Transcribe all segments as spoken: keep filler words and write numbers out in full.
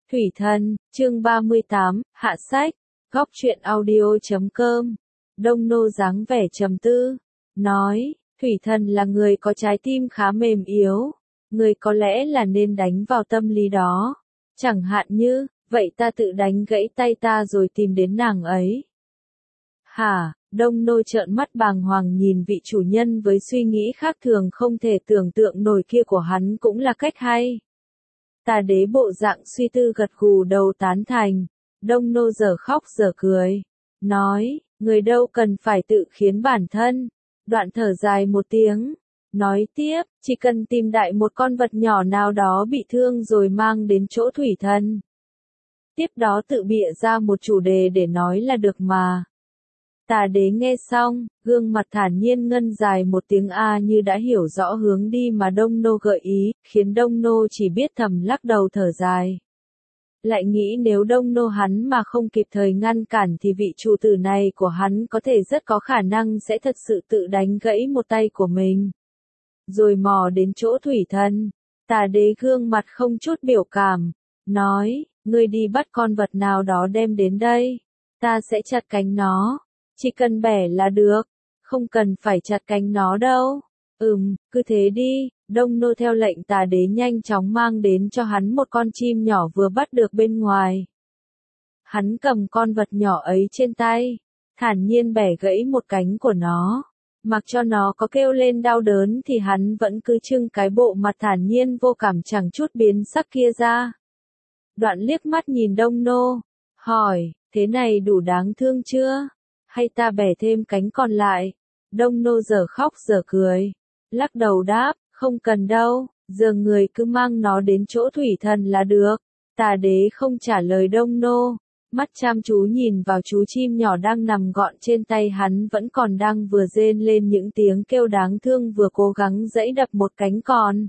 Thủy Thần, chương ba mươi tám, hạ sách, góc truyện audio chấm com. Đông Nô dáng vẻ trầm tư, nói, Thủy Thần là người có trái tim khá mềm yếu, người có lẽ là nên đánh vào tâm lý đó. Chẳng hạn như, vậy ta tự đánh gãy tay ta rồi tìm đến nàng ấy. Hả, Đông Nô trợn mắt bàng hoàng nhìn vị chủ nhân với suy nghĩ khác thường không thể tưởng tượng nổi kia của hắn cũng là cách hay. Tà Đế bộ dạng suy tư gật gù đầu tán thành, Đông Nô giờ khóc giờ cười, nói, người đâu cần phải tự khiến bản thân, đoạn thở dài một tiếng, nói tiếp, chỉ cần tìm đại một con vật nhỏ nào đó bị thương rồi mang đến chỗ Thủy Thần. Tiếp đó tự bịa ra một chủ đề để nói là được mà. Tà Đế nghe xong, gương mặt thản nhiên ngân dài một tiếng a như đã hiểu rõ hướng đi mà Đông Nô gợi ý, khiến Đông Nô chỉ biết thầm lắc đầu thở dài. Lại nghĩ nếu Đông Nô hắn mà không kịp thời ngăn cản thì vị chủ tử này của hắn có thể rất có khả năng sẽ thật sự tự đánh gãy một tay của mình. Rồi mò đến chỗ Thủy Thần, Tà Đế gương mặt không chút biểu cảm, nói, ngươi đi bắt con vật nào đó đem đến đây, ta sẽ chặt cánh nó. Chỉ cần bẻ là được, không cần phải chặt cánh nó đâu. Ừm, cứ thế đi, Đông Nô theo lệnh Tà Đế nhanh chóng mang đến cho hắn một con chim nhỏ vừa bắt được bên ngoài. Hắn cầm con vật nhỏ ấy trên tay, thản nhiên bẻ gãy một cánh của nó. Mặc cho nó có kêu lên đau đớn thì hắn vẫn cứ trưng cái bộ mặt thản nhiên vô cảm chẳng chút biến sắc kia ra. Đoạn liếc mắt nhìn Đông Nô, hỏi, thế này đủ đáng thương chưa? Hay ta bẻ thêm cánh còn lại? Đông Nô giờ khóc giờ cười, lắc đầu đáp, không cần đâu, giờ người cứ mang nó đến chỗ Thủy Thần là được. Tà Đế không trả lời Đông Nô, mắt chăm chú nhìn vào chú chim nhỏ đang nằm gọn trên tay hắn vẫn còn đang vừa rên lên những tiếng kêu đáng thương vừa cố gắng giãy đập một cánh còn.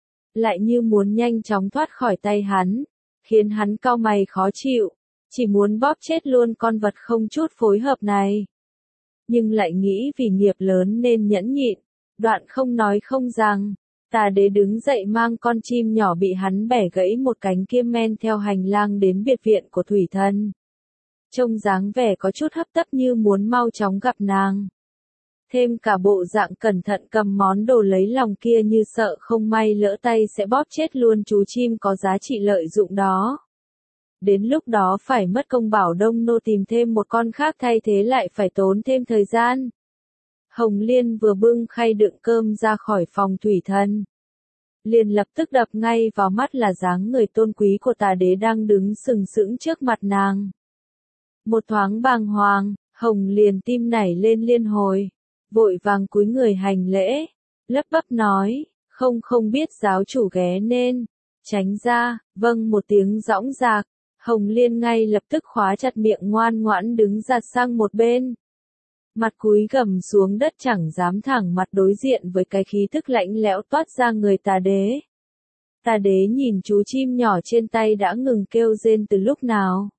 Lại như muốn nhanh chóng thoát khỏi tay hắn, khiến hắn cau mày khó chịu. Chỉ muốn bóp chết luôn con vật không chút phối hợp này. Nhưng lại nghĩ vì nghiệp lớn nên nhẫn nhịn, đoạn không nói không rằng. Tà Đế đứng dậy mang con chim nhỏ bị hắn bẻ gãy một cánh kia men theo hành lang đến biệt viện của Thủy Thần. Trông dáng vẻ có chút hấp tấp như muốn mau chóng gặp nàng. Thêm cả bộ dạng cẩn thận cầm món đồ lấy lòng kia như sợ không may lỡ tay sẽ bóp chết luôn chú chim có giá trị lợi dụng đó. Đến lúc đó phải mất công bảo Đông Nô tìm thêm một con khác thay thế lại phải tốn thêm thời gian. Hồng Liên vừa bưng khay đựng cơm ra khỏi phòng Thủy Thần, liền lập tức đập ngay vào mắt là dáng người tôn quý của Tà Đế đang đứng sừng sững trước mặt nàng. Một thoáng bàng hoàng, Hồng liền tim nảy lên liên hồi, vội vàng cúi người hành lễ, lấp bắp nói, không không biết giáo chủ ghé nên, tránh ra, vâng một tiếng dõng dạc. Hồng Liên ngay lập tức khóa chặt miệng ngoan ngoãn đứng giặt sang một bên. Mặt cúi gằm xuống đất chẳng dám thẳng mặt đối diện với cái khí thức lạnh lẽo toát ra người Tà Đế. Tà Đế nhìn chú chim nhỏ trên tay đã ngừng kêu rên từ lúc nào.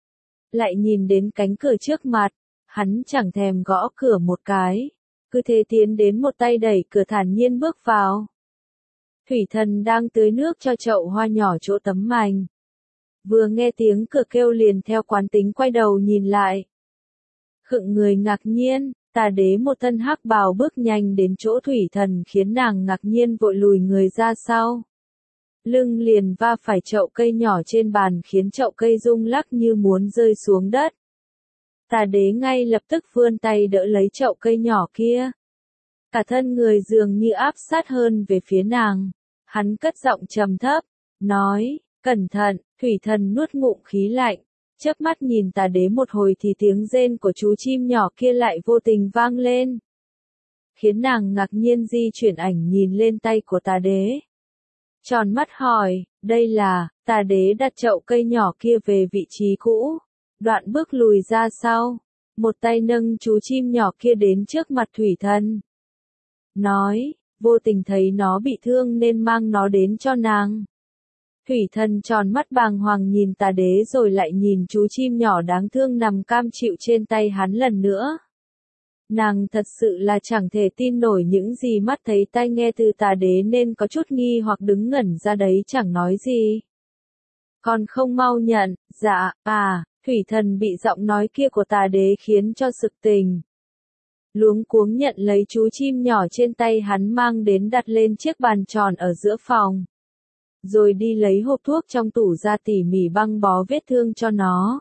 Lại nhìn đến cánh cửa trước mặt, hắn chẳng thèm gõ cửa một cái, cứ thế tiến đến một tay đẩy cửa thản nhiên bước vào. Thủy Thần đang tưới nước cho chậu hoa nhỏ chỗ tấm mành. Vừa nghe tiếng cửa kêu liền theo quán tính quay đầu nhìn lại. Khựng người ngạc nhiên, Tà Đế một thân hắc bào bước nhanh đến chỗ Thủy Thần khiến nàng ngạc nhiên vội lùi người ra sau. Lưng liền va phải chậu cây nhỏ trên bàn khiến chậu cây rung lắc như muốn rơi xuống đất. Tà Đế ngay lập tức vươn tay đỡ lấy chậu cây nhỏ kia. Cả thân người dường như áp sát hơn về phía nàng. Hắn cất giọng trầm thấp, nói, cẩn thận. Thủy Thần nuốt ngụm khí lạnh, chớp mắt nhìn Tà Đế một hồi thì tiếng rên của chú chim nhỏ kia lại vô tình vang lên. Khiến nàng ngạc nhiên di chuyển ảnh nhìn lên tay của Tà Đế. Tròn mắt hỏi, đây là, Tà Đế đặt chậu cây nhỏ kia về vị trí cũ, đoạn bước lùi ra sau, một tay nâng chú chim nhỏ kia đến trước mặt Thủy Thần. Nói, vô tình thấy nó bị thương nên mang nó đến cho nàng. Thủy Thần tròn mắt bàng hoàng nhìn Tà Đế rồi lại nhìn chú chim nhỏ đáng thương nằm cam chịu trên tay hắn lần nữa. Nàng thật sự là chẳng thể tin nổi những gì mắt thấy tai nghe từ Tà Đế nên có chút nghi hoặc đứng ngẩn ra đấy chẳng nói gì. Còn không mau nhận, dạ, à, thủy thần bị giọng nói kia của tà đế khiến cho sực tình. Luống cuống nhận lấy chú chim nhỏ trên tay hắn mang đến đặt lên chiếc bàn tròn ở giữa phòng. Rồi đi lấy hộp thuốc trong tủ ra tỉ mỉ băng bó vết thương cho nó.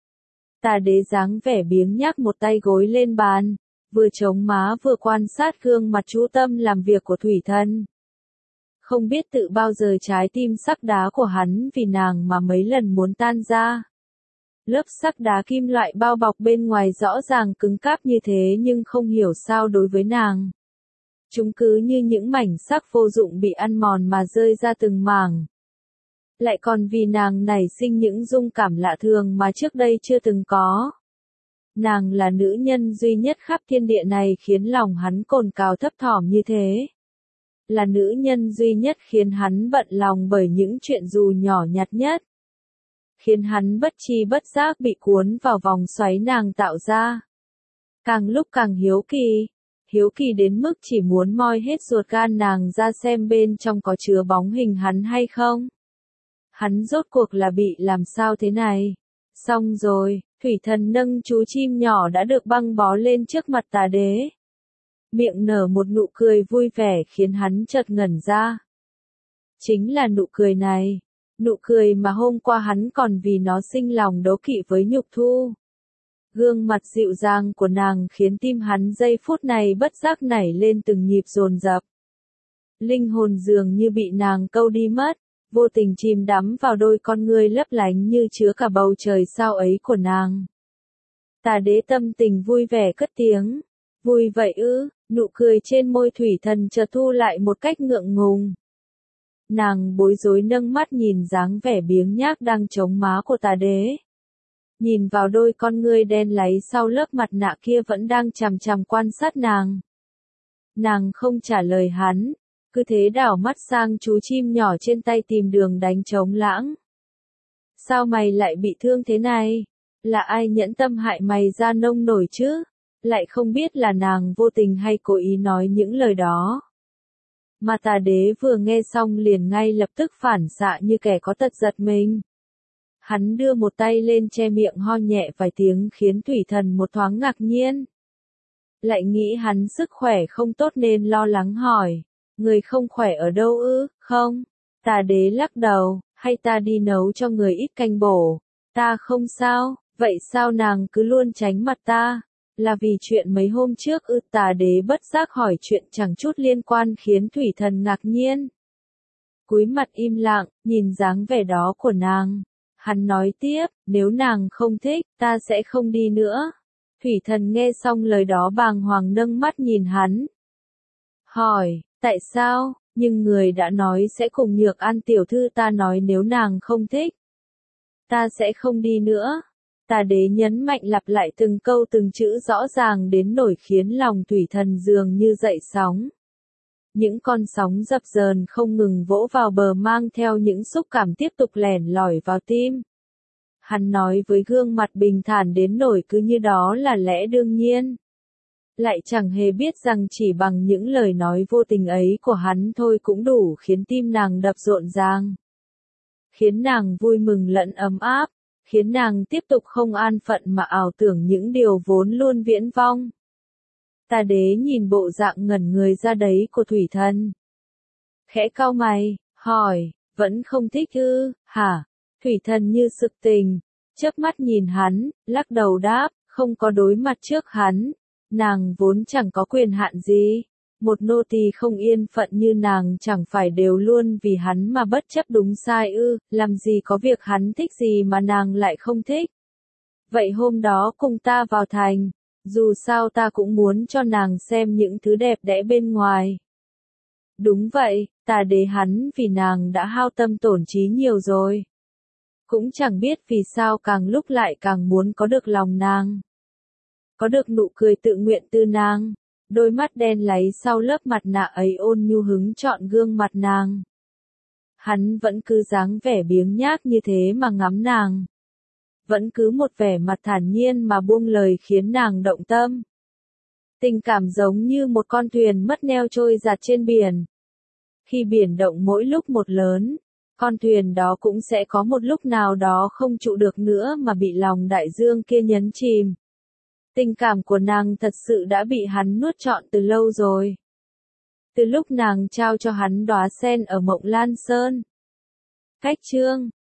Tà đế dáng vẻ biếng nhác một tay gối lên bàn, vừa chống má vừa quan sát gương mặt chú tâm làm việc của thủy thần. Không biết tự bao giờ trái tim sắc đá của hắn vì nàng mà mấy lần muốn tan ra. Lớp sắc đá kim loại bao bọc bên ngoài rõ ràng cứng cáp như thế nhưng không hiểu sao đối với nàng. Chúng cứ như những mảnh sắc vô dụng bị ăn mòn mà rơi ra từng mảng. Lại còn vì nàng nảy sinh những dung cảm lạ thường mà trước đây chưa từng có. Nàng là nữ nhân duy nhất khắp thiên địa này khiến lòng hắn cồn cào thấp thỏm như thế. Là nữ nhân duy nhất khiến hắn bận lòng bởi những chuyện dù nhỏ nhặt nhất. Khiến hắn bất tri bất giác bị cuốn vào vòng xoáy nàng tạo ra. Càng lúc càng hiếu kỳ. Hiếu kỳ đến mức chỉ muốn moi hết ruột gan nàng ra xem bên trong có chứa bóng hình hắn hay không. Hắn rốt cuộc là bị làm sao thế này? Xong rồi, thủy thần nâng chú chim nhỏ đã được băng bó lên trước mặt tà đế. Miệng nở một nụ cười vui vẻ khiến hắn chợt ngẩn ra. Chính là nụ cười này. Nụ cười mà hôm qua hắn còn vì nó sinh lòng đố kỵ với Nhục Thu. Gương mặt dịu dàng của nàng khiến tim hắn giây phút này bất giác nảy lên từng nhịp dồn dập. Linh hồn dường như bị nàng câu đi mất, vô tình chìm đắm vào đôi con ngươi lấp lánh như chứa cả bầu trời sao ấy của nàng. Tà đế tâm tình vui vẻ cất tiếng. Vui vậy ư, nụ cười trên môi thủy thần chợt thu lại một cách ngượng ngùng. Nàng bối rối nâng mắt nhìn dáng vẻ biếng nhác đang chống má của tà đế. Nhìn vào đôi con ngươi đen láy sau lớp mặt nạ kia vẫn đang chằm chằm quan sát nàng. Nàng không trả lời hắn, cứ thế đảo mắt sang chú chim nhỏ trên tay tìm đường đánh trống lãng. Sao mày lại bị thương thế này? Là ai nhẫn tâm hại mày ra nông nổi chứ? Lại không biết là nàng vô tình hay cố ý nói những lời đó. Mà tà đế vừa nghe xong liền ngay lập tức phản xạ như kẻ có tật giật mình. Hắn đưa một tay lên che miệng ho nhẹ vài tiếng khiến thủy thần một thoáng ngạc nhiên. Lại nghĩ hắn sức khỏe không tốt nên lo lắng hỏi. Người không khỏe ở đâu ư, không? Tà đế lắc đầu, hay ta đi nấu cho người ít canh bổ. Ta không sao, vậy sao nàng cứ luôn tránh mặt ta? Là vì chuyện mấy hôm trước ư? Tà đế bất giác hỏi chuyện chẳng chút liên quan khiến thủy thần ngạc nhiên. Cúi mặt im lặng, nhìn dáng vẻ đó của nàng. Hắn nói tiếp, nếu nàng không thích, ta sẽ không đi nữa. Thủy thần nghe xong lời đó bàng hoàng nâng mắt nhìn hắn. Hỏi, tại sao? Nhưng người đã nói sẽ cùng Nhược An tiểu thư, ta nói nếu nàng không thích, ta sẽ không đi nữa. Tà đế nhấn mạnh lặp lại từng câu từng chữ rõ ràng đến nỗi khiến lòng thủy thần dường như dậy sóng. Những con sóng dập dờn không ngừng vỗ vào bờ mang theo những xúc cảm tiếp tục lẻn lỏi vào tim. Hắn nói với gương mặt bình thản đến nỗi cứ như đó là lẽ đương nhiên. Lại chẳng hề biết rằng chỉ bằng những lời nói vô tình ấy của hắn thôi cũng đủ khiến tim nàng đập rộn ràng. Khiến nàng vui mừng lẫn ấm áp, khiến nàng tiếp tục không an phận mà ảo tưởng những điều vốn luôn viễn vong. Tà đế nhìn bộ dạng ngẩn người ra đấy của thủy thần. Khẽ cau mày, hỏi, vẫn không thích ư, hả? Thủy thần như sực tình, chớp mắt nhìn hắn, lắc đầu đáp, không có đối mặt trước hắn. Nàng vốn chẳng có quyền hạn gì. Một nô tỳ không yên phận như nàng chẳng phải đều luôn vì hắn mà bất chấp đúng sai ư, làm gì có việc hắn thích gì mà nàng lại không thích. Vậy hôm đó cùng ta vào thành, dù sao ta cũng muốn cho nàng xem những thứ đẹp đẽ bên ngoài. Đúng vậy, tà đế hắn vì nàng đã hao tâm tổn trí nhiều rồi. Cũng chẳng biết vì sao càng lúc lại càng muốn có được lòng nàng. Có được nụ cười tự nguyện từ nàng. Đôi mắt đen láy sau lớp mặt nạ ấy ôn nhu hứng chọn gương mặt nàng. Hắn vẫn cứ dáng vẻ biếng nhác như thế mà ngắm nàng. Vẫn cứ một vẻ mặt thản nhiên mà buông lời khiến nàng động tâm. Tình cảm giống như một con thuyền mất neo trôi dạt trên biển. Khi biển động mỗi lúc một lớn, con thuyền đó cũng sẽ có một lúc nào đó không trụ được nữa mà bị lòng đại dương kia nhấn chìm. Tình cảm của nàng thật sự đã bị hắn nuốt trọn từ lâu rồi. Từ lúc nàng trao cho hắn đóa sen ở Mộng Lan Sơn. Cách chương